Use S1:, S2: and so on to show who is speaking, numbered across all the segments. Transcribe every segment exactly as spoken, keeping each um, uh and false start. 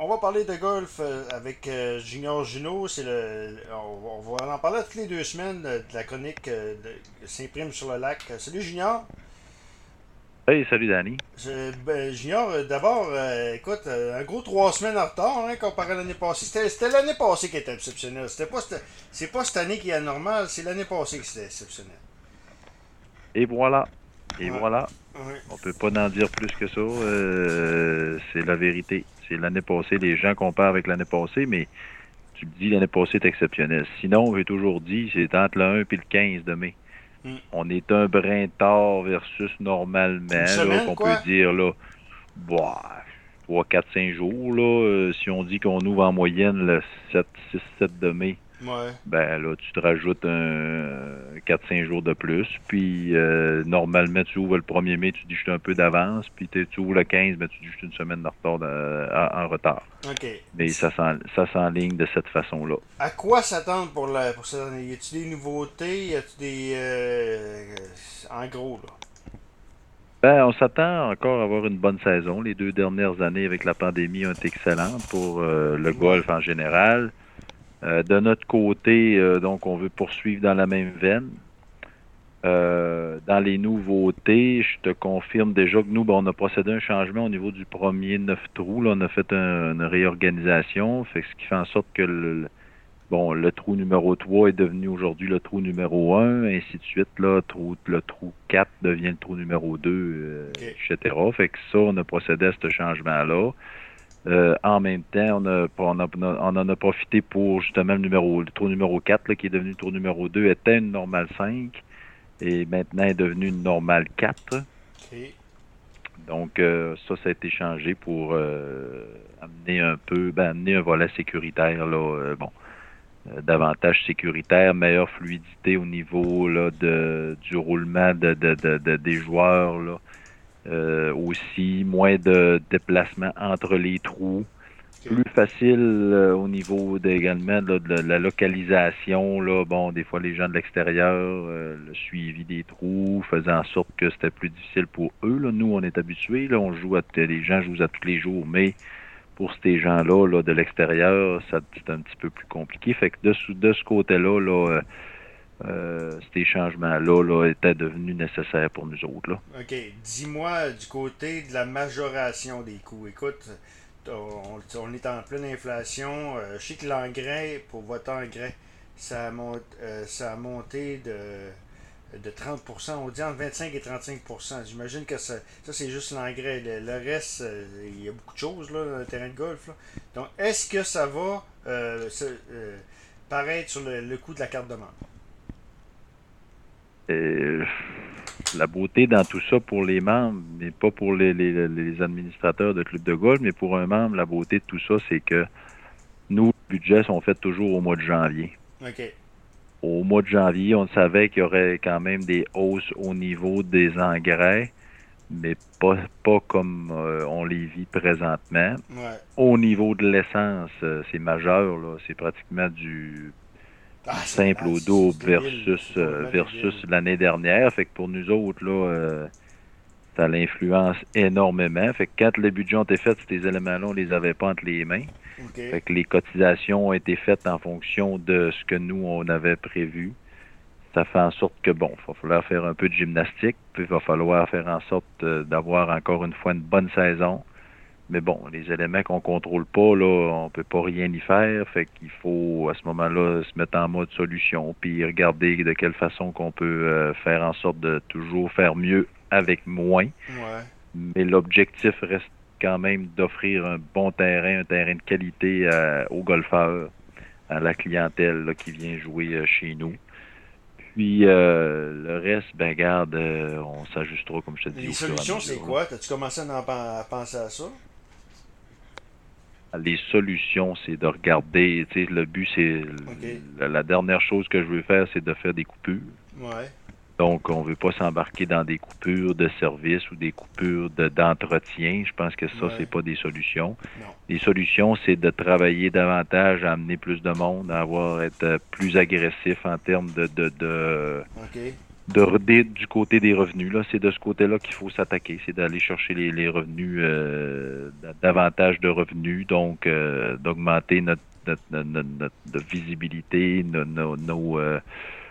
S1: on va parler de golf euh, avec euh, Junior Juno. C'est le, on, on va en parler toutes les deux semaines euh, de la chronique euh, de Saint-Prime sur le lac. Euh, salut Junior.
S2: Hey, salut Danny.
S1: Je- ben, Junior, euh, d'abord, euh, écoute, euh, un gros trois semaines en retard hein, comparé à l'année passée. C'était, c'était l'année passée qui était exceptionnelle. C'était pas, cette- c'est pas cette année qui est anormale, c'est l'année passée qui était exceptionnelle.
S2: Et voilà. Et
S1: Ouais,
S2: voilà.
S1: ouais.
S2: On peut pas en dire plus que ça. Euh, c'est la vérité. C'est l'année passée. Les gens comparent avec l'année passée, mais tu le dis, l'année passée est exceptionnelle. Sinon, j'ai toujours dit, c'est entre le un et le quinze de mai.
S1: Hmm.
S2: On est un brin tard versus normalement,
S1: Une
S2: là,
S1: semaine,
S2: qu'on peut
S1: quoi?
S2: dire, là, bah, trois, quatre, cinq jours, là. Euh, si on dit qu'on ouvre en moyenne le sept, six, sept de mai,
S1: Ouais.
S2: ben là, tu te rajoutes un quatre cinq jours de plus. Puis euh, normalement, tu ouvres le premier mai, tu dis je suis un peu d'avance. Puis t'es- tu ouvres le quinze, ben, tu dis je suis une semaine de retard de- en, en retard.
S1: OK.
S2: Mais ça s'en- ça s'enligne de cette façon-là.
S1: À quoi s'attendre pour, la, pour cette année? Y a-tu des nouveautés? Y a-tu des. Euh, en gros, là.
S2: Ben, on s'attend encore à avoir une bonne saison. Les deux dernières années avec la pandémie ont été excellentes pour euh, le
S1: Ouais.
S2: golf en général. Euh, de notre côté, euh, donc, on veut poursuivre dans la même veine. Euh, dans les nouveautés, je te confirme déjà que nous, ben, on a procédé à un changement au niveau du premier neuf trous. Là, on a fait un- une réorganisation, fait que ce qui fait en sorte que le, bon, le trou numéro trois est devenu aujourd'hui le trou numéro un, ainsi de suite. Là, trou, le trou quatre devient le trou numéro deux, euh,
S1: OK.
S2: et cetera. Fait que ça, on a procédé à ce changement-là. Euh, en même temps, on, a, on, a- on en a profité pour justement le numéro, le trou numéro quatre, là, qui est devenu le trou numéro deux, était une normale cinq et maintenant est devenu une normale quatre.
S1: OK.
S2: Donc, euh, ça, ça a été changé pour euh, amener un peu, ben, amener un volet sécuritaire, là, euh, bon, euh, davantage sécuritaire, meilleure fluidité au niveau là, de, du roulement de, de, de, de- des joueurs, là. Euh, aussi, moins de déplacement entre les trous,
S1: OK.
S2: plus facile euh, au niveau de, également là, de la localisation. Là, bon, des fois, les gens de l'extérieur, euh, le suivi des trous faisait en sorte que c'était plus difficile pour eux. Là. Nous, on est habitués, là, on joue à les gens jouent à tous les jours, mais pour ces gens-là là, de l'extérieur, ça c'est un petit peu plus compliqué. Fait que de, ce- de ce côté-là, là, euh, euh, ces changements-là là, étaient devenus nécessaires pour nous autres. Là.
S1: OK. Dis-moi du côté de la majoration des coûts. Écoute, on, on est en pleine inflation. Euh, je sais que l'engrais, pour votre engrais, ça a, mont- euh, ça a monté de, de trente pour cent. On dit entre vingt-cinq et trente-cinq pour cent. J'imagine que ça, ça c'est juste l'engrais. Le, le reste, euh, il y a beaucoup de choses là, dans le terrain de golf. Là. Donc, est-ce que ça va euh, se- euh, paraître sur le, le coût de la carte de membre?
S2: Et la beauté dans tout ça pour les membres, mais pas pour les, les, les administrateurs de clubs de golf, mais pour un membre, la beauté de tout ça, c'est que nous, les budgets sont faits toujours au mois de janvier.
S1: OK.
S2: Au mois de janvier, on savait qu'il y aurait quand même des hausses au niveau des engrais, mais pas, pas comme euh, on les vit présentement.
S1: Ouais.
S2: Au niveau de l'essence, euh, c'est majeur, là. C'est pratiquement du
S1: Ah,
S2: du
S1: c'est
S2: simple
S1: malade.
S2: au
S1: C'est
S2: double
S1: c'est débile.
S2: versus
S1: C'est
S2: euh,
S1: complètement
S2: versus
S1: débile.
S2: l'année dernière. Fait que pour nous autres, là, euh, ça l'influence énormément. Fait que quand les budgets ont été faits, ces éléments-là, on les avait pas entre les mains.
S1: OK.
S2: Fait que les cotisations ont été faites en fonction de ce que nous, on avait prévu. Ça fait en sorte que, bon, il va falloir faire un peu de gymnastique, puis il va falloir faire en sorte euh, d'avoir encore une fois une bonne saison. Mais bon, les éléments qu'on contrôle pas, là, on peut pas rien y faire. Fait qu'il faut, à ce moment-là, se mettre en mode solution, puis regarder de quelle façon qu'on peut euh, faire en sorte de toujours faire mieux avec moins.
S1: Ouais.
S2: Mais l'objectif reste quand même d'offrir un bon terrain, un terrain de qualité à- aux golfeurs, à la clientèle là, qui vient jouer euh, chez nous. Puis euh, le reste, ben garde, euh, on s'ajustera, comme je te dis,
S1: Les
S2: au fur et à
S1: solutions, c'est
S2: mesure. Là.
S1: quoi? T'as-tu commencé à, en pen- à penser à ça?
S2: Les solutions, c'est de regarder, tu sais, le but, c'est
S1: OK.
S2: la, la dernière chose que je veux faire, c'est de faire des coupures.
S1: Ouais.
S2: Donc, on veut pas s'embarquer dans des coupures de service ou des coupures de, d'entretien. Je pense que ça,
S1: Ouais.
S2: c'est pas des solutions.
S1: Non.
S2: Les solutions, c'est de travailler davantage à amener plus de monde, à avoir être euh, plus agressif en termes de, de, de,
S1: OK.
S2: de, des- du côté des revenus. Là, c'est de ce côté-là qu'il faut s'attaquer, c'est d'aller chercher les, les revenus, euh, davantage de revenus, donc euh, d'augmenter notre, notre, notre, notre- notre visibilité, nos, nos, nos, euh,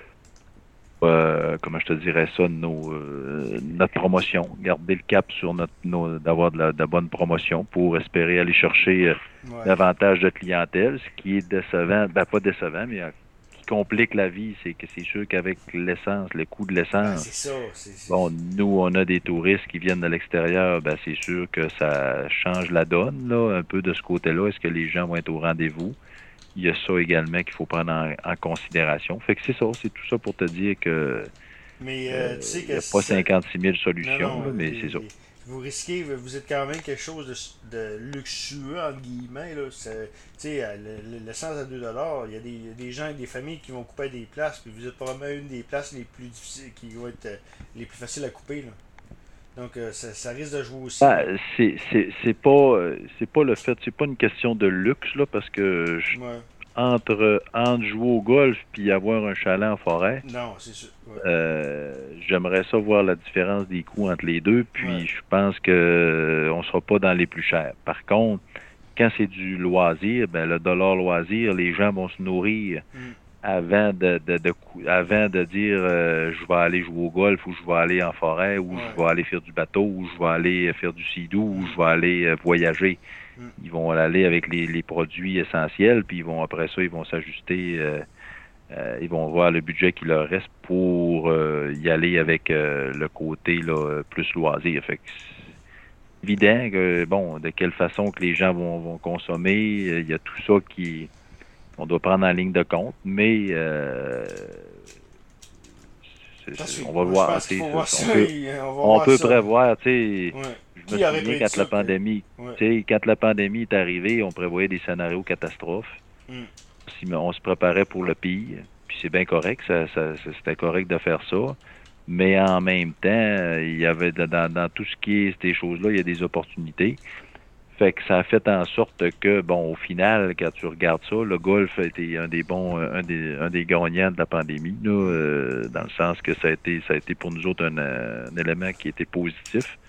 S2: euh, comment je te dirais ça, nos, euh, notre promotion, garder le cap sur notre, nos, d'avoir de la, de la bonne promotion pour espérer aller chercher euh,
S1: Ouais.
S2: davantage de clientèle, ce qui est décevant, ben pas décevant, mais euh, qui complique la vie, c'est que c'est sûr qu'avec l'essence, le coût de
S1: Ben,
S2: l'essence,
S1: c'est ça. C'est, c'est...
S2: bon, nous, on a des touristes qui viennent de l'extérieur, ben c'est sûr que ça change la donne, là, un peu de ce côté-là. Est-ce que les gens vont être au rendez-vous? Il y a ça également qu'il faut prendre en, en considération. Fait que c'est ça, c'est tout ça pour te dire que
S1: Mais euh, tu
S2: euh,
S1: sais
S2: il n'y
S1: que
S2: a pas
S1: ça...
S2: cinquante-six mille
S1: Non,
S2: solutions,
S1: non,
S2: là, mais
S1: les-
S2: c'est ça.
S1: les- vous risquez, vous êtes quand même quelque chose de, de luxueux, entre guillemets. Là. C'est- Tu sais, euh, le- le- l'essence à deux dollars, il y a des, il y a des gens, des familles qui vont couper des places, puis vous êtes probablement une des places les plus difficiles, qui vont être euh, les plus faciles à couper. Là. Donc, euh, ça, ça risque de jouer aussi. Là.
S2: Ben, c'est c'est c'est pas euh, c'est pas le fait, c'est pas une question de luxe là, parce que je-
S1: Ouais.
S2: entre entre jouer au golf puis avoir un chalet en forêt,
S1: Non, c'est sûr. Ouais.
S2: Euh, j'aimerais ça voir la différence des coûts entre les deux,
S1: Ouais.
S2: puis je pense que euh, on sera pas dans les plus chers. Par contre, quand c'est du loisir, ben le dollar loisir, les gens vont se nourrir
S1: Mm.
S2: avant de, de, de cou- avant de dire euh, je vais aller jouer au golf ou je vais aller en forêt ou
S1: Ouais.
S2: je vais aller faire du bateau ou je vais aller faire du sidou ou
S1: Mm.
S2: je vais aller euh, voyager.
S1: Mm.
S2: Ils vont aller avec les, les produits essentiels, puis ils vont après ça, ils vont s'ajuster. euh, euh, ils vont voir le budget qui leur reste pour euh, y aller avec euh, le côté là, plus loisir. Fait que c'est évident que, bon, de quelle façon que les gens vont, vont consommer, euh, il y a tout ça qui on doit prendre en ligne de compte, mais euh, c'est-
S1: Ça
S2: c'est-
S1: suit.
S2: on va
S1: Moi, je
S2: voir.
S1: pense qu'il
S2: tu sais,
S1: faut voir
S2: ça, on
S1: ça.
S2: peut,
S1: et, on va
S2: on
S1: voir
S2: peut
S1: ça.
S2: prévoir, tu sais.
S1: Ouais.
S2: Je me
S1: Qui aurait
S2: souviens
S1: prédit
S2: quand
S1: ça?
S2: la
S1: Que...
S2: pandémie,
S1: Ouais.
S2: tu sais, quand la pandémie est arrivée, on prévoyait des scénarios catastrophes.
S1: Mm.
S2: Si on se préparait pour le pire, puis c'est bien correct, ça, ça- ça- c'était correct de faire ça. Mais en même temps, euh, il y avait de- dans, dans tout ce qui est ces choses-là, il y a des opportunités. Fait que ça a fait en sorte que, bon, au final, quand tu regardes ça, le golf a été un des bons, un des, un des gagnants de la pandémie, là, euh, dans le sens que ça a été, ça a été pour nous autres un, un élément qui était positif.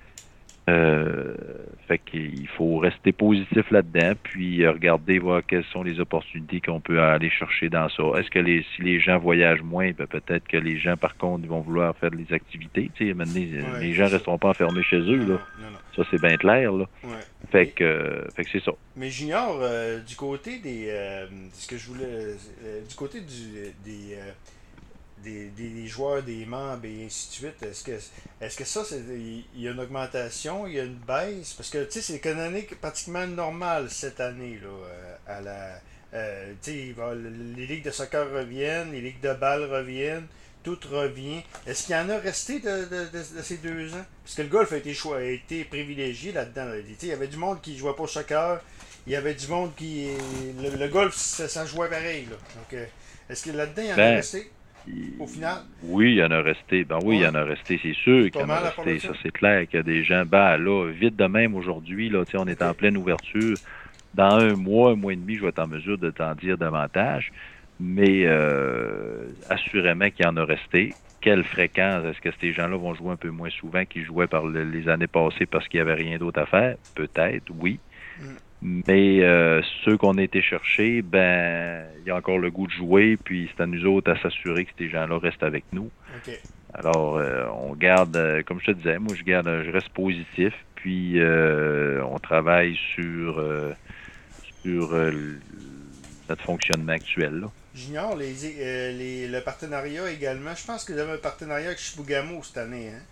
S2: Euh, fait qu'il faut rester positif là-dedans, puis euh, regarder voir quelles sont les opportunités qu'on peut aller chercher dans ça. Est-ce que les si les gens voyagent moins, ben peut-être que les gens, par contre, ils vont vouloir faire des activités. Tu sais, maintenant,
S1: Ouais,
S2: les
S1: c'est
S2: gens
S1: ça.
S2: resteront pas enfermés chez eux,
S1: Non,
S2: là.
S1: non, non, non.
S2: Ça, c'est bien clair, là.
S1: Ouais.
S2: Fait
S1: Mais,
S2: que, euh, fait que c'est ça.
S1: mais Junior, euh, du côté des. Euh, ce que je voulais. euh, du côté du, des, euh, des, des joueurs, des membres et ainsi de suite, est-ce que, est-ce que ça, c'est, il y a une augmentation, il y a une baisse? Parce que, tu sais, c'est économique pratiquement normal cette année, là, euh, à la. Euh, tu sais, il va- les ligues de soccer reviennent, les ligues de balle reviennent, tout revient. Est-ce qu'il y en a resté de, de, de- de ces deux ans? Parce que le golf a été, choi- a été privilégié là-dedans. Là. Tu sais, il y avait du monde qui jouait pas au soccer, il y avait du monde qui. Le, le golf, ça, ça jouait pareil. Là. Donc, euh, est-ce que là-dedans, il y en a
S2: Ben,
S1: resté au final?
S2: oui, il y en a resté. Ben oui, il y
S1: Ouais.
S2: en a resté, c'est sûr qu'il
S1: Pas
S2: y en a
S1: mal à part de
S2: resté.
S1: ça.
S2: Ça, c'est clair qu'il y a des gens. Ben là, vite de même aujourd'hui, là, tu sais, on est
S1: Ok.
S2: en pleine ouverture. Dans un mois, un mois et demi, je vais être en mesure de t'en dire davantage. Mais euh, assurément qu'il y en a resté. Quelle fréquence? Est-ce que ces gens-là vont jouer un peu moins souvent qu'ils jouaient par le- les années passées parce qu'il n'y avait rien d'autre à faire? Peut-être, oui.
S1: Mm.
S2: Mais euh, ceux qu'on a été chercher, ben, il y a encore le goût de jouer, puis c'est à nous autres à s'assurer que ces gens-là restent avec nous.
S1: Ok.
S2: Alors, euh, on garde, euh, comme je te disais, moi je garde, je reste positif, puis euh, on travaille sur euh, sur euh, l- notre fonctionnement actuel, là.
S1: Junior, les, euh, les, le partenariat également. Je pense que vous avez un partenariat avec Shibugamo cette année. Hein?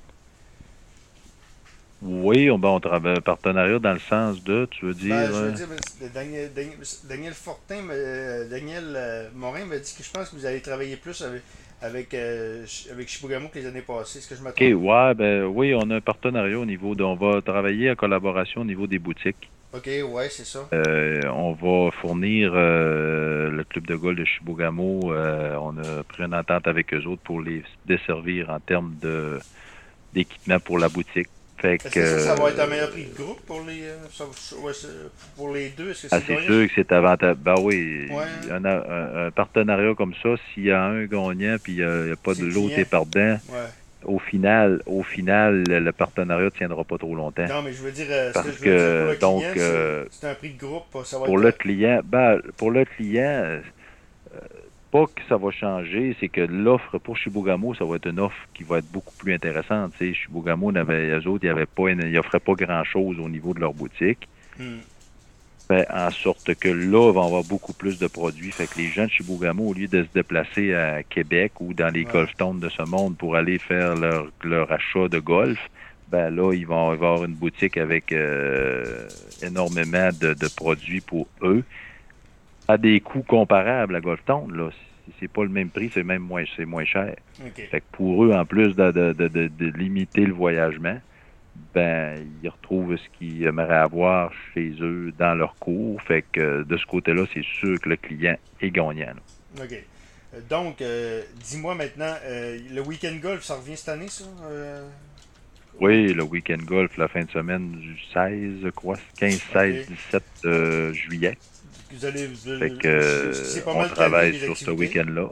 S2: Oui, on, ben, on travaille un partenariat dans le sens de, tu veux dire,
S1: Ben, je veux
S2: euh,
S1: dire, ben, Daniel, Daniel, Daniel Fortin, me- euh, Daniel euh, Morin m'a dit que je pense que vous allez travailler plus avec, avec, euh, Ch- avec Shibugamo que les années passées. Est-ce que je me
S2: OK,
S1: trompe?
S2: ouais, ben oui, on a un partenariat au niveau de, on va travailler en collaboration au niveau des boutiques.
S1: Ok, ouais, c'est ça.
S2: Euh, on va fournir euh, le club de golf de Chibougamau. Euh, on a pris une entente avec eux autres pour les desservir en termes de d'équipement pour la boutique. Fait
S1: Est-ce
S2: que,
S1: que ça, ça va être un
S2: euh,
S1: meilleur prix de groupe pour les, euh, ça- ça- ouais, c'est- pour les deux? Est-ce que
S2: ah,
S1: c'est
S2: c'est
S1: gagnant?
S2: sûr que c'est avantageux. Ben oui,
S1: Ouais,
S2: un, un- un partenariat comme ça, s'il y a un gagnant puis il n'y a, pas
S1: c'est
S2: de
S1: le
S2: l'autre
S1: client.
S2: est perdant,
S1: Ouais.
S2: au final, au final, le, le partenariat ne tiendra pas trop longtemps.
S1: Non, mais je veux dire, euh, ce que
S2: Parce
S1: je veux dire pour le
S2: que, donc,
S1: client, c'est
S2: euh,
S1: c'est un prix de groupe. Ça va
S2: pour
S1: être.
S2: le
S1: euh,
S2: client, ben, pour le client, euh, pas que ça va changer, c'est que l'offre pour Chibougamau, ça va être une offre qui va être beaucoup plus intéressante. Tu sais, Chibougamau, n'avait, eux autres, ils avaient pas, ils offraient pas grand-chose au niveau de leur boutique.
S1: hmm,
S2: Fait en sorte que là, il va y avoir beaucoup plus de produits. Fait que les gens de Chibougamau, au lieu de se déplacer à Québec ou dans les
S1: ouais.
S2: golf towns de ce monde pour aller faire leur, leur achat de golf, ben là, ils vont avoir une boutique avec euh, énormément de, de produits pour eux à des coûts comparables à Golf Town. Là, c'est c'est pas le même prix, c'est même moins, c'est moins cher.
S1: OK.
S2: Fait que pour eux, en plus de, de, de, de, de limiter le voyagement, ben, ils retrouvent ce qu'ils aimeraient avoir chez eux dans leur cours. Fait que de ce côté-là, c'est sûr que le client est gagnant. Là.
S1: OK. Euh, Donc, euh, dis-moi maintenant, euh, le week-end golf, ça revient cette année, ça? Euh, au-
S2: Oui, le week-end golf, la fin de semaine du seize, je crois, quinze, seize,
S1: OK.
S2: dix-sept euh, juillet.
S1: Vous allez. vous-
S2: Fait que
S1: Est-ce est-ce que c'est
S2: euh,
S1: pas
S2: on
S1: mal calé,
S2: travaille
S1: les
S2: sur ce
S1: activités?
S2: week-end-là.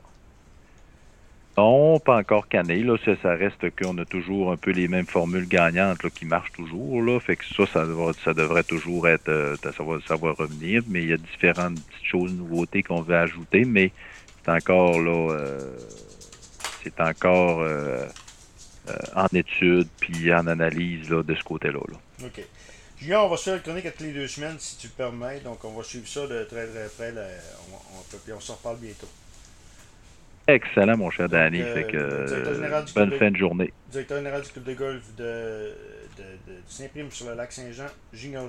S2: Non, pas encore canné. Là, ça, ça reste qu'on a toujours un peu les mêmes formules gagnantes là, qui marchent toujours. Là. Fait que ça, ça, devrait, ça devrait toujours être, euh, ça va, ça va revenir. Mais il y a différentes petites choses, nouveautés qu'on veut ajouter. Mais c'est encore là, euh, c'est encore euh, euh, en étude puis en analyse là, de ce côté-là. Là.
S1: OK. Julien, on va se faire le chronique à toutes les deux semaines, si tu le permets. Donc, on va suivre ça de très très près. Là. On, on, puis on se reparle bientôt.
S2: Excellent, mon cher
S1: Donc,
S2: Danny. Fait
S1: euh,
S2: que
S1: le directeur
S2: euh,
S1: général du club
S2: bonne
S1: de,
S2: fin de journée.
S1: directeur général du club de golf de, de, de Saint-Prime sur le lac Saint-Jean, Junior